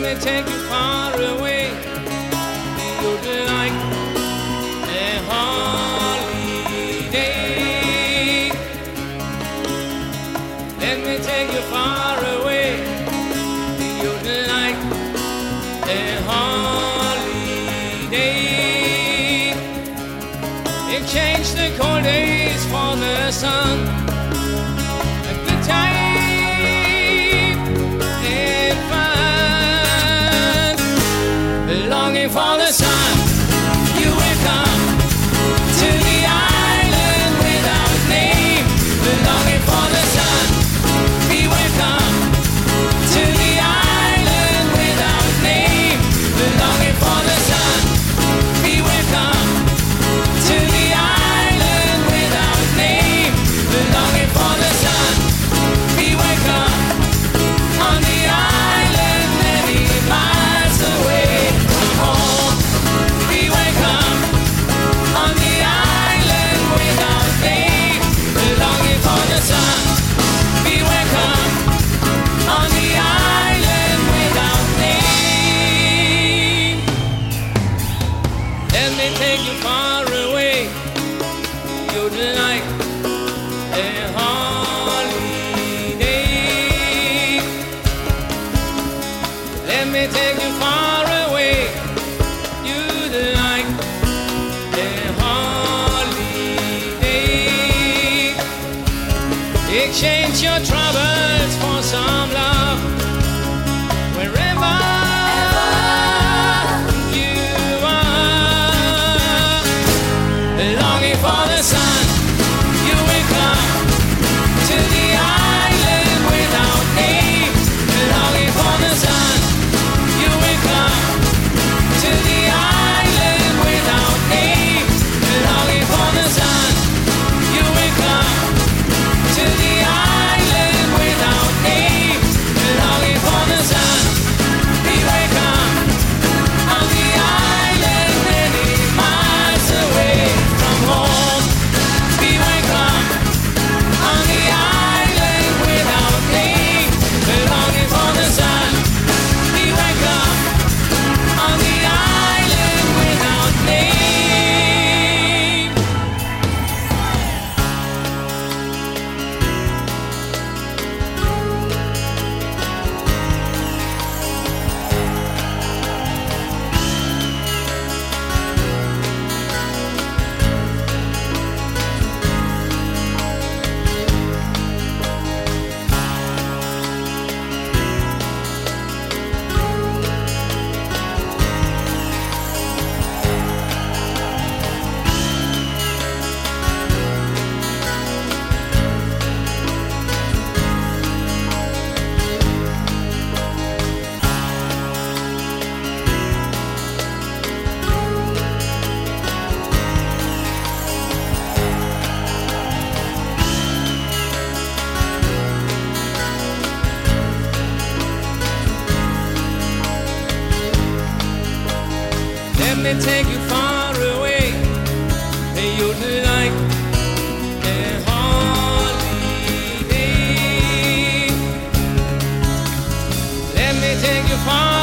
me take you far away. You'd like a holiday. Let me take you far away. You'd like a holiday. Exchange the cold days for the sun. A good time and fun. Longing for the sun. You will come to the island without name. Longing for the sun. We will come to the island without name. Longing for the sun. We will come to the island without name. Longing for the sun. We will come on the island many miles away from home. We will come on the island without name. Longing for the sun. We will come on the island without name. Let me take you far away. You'd like a holiday. Let me take you far away. You'd like a holiday. Exchange your troubles for some love. Wherever you are, longing for the sun. You will come to the island without name. Longing for the sun. You will come to the island without name. Longing for the sun. You will come to the island without name. Longing for the sun. We will come on the island many miles away from home. We will come on the island without name. Longing for the sun. We will come on the island without name. Let me take you far away. You'd like a holiday. Let me take you far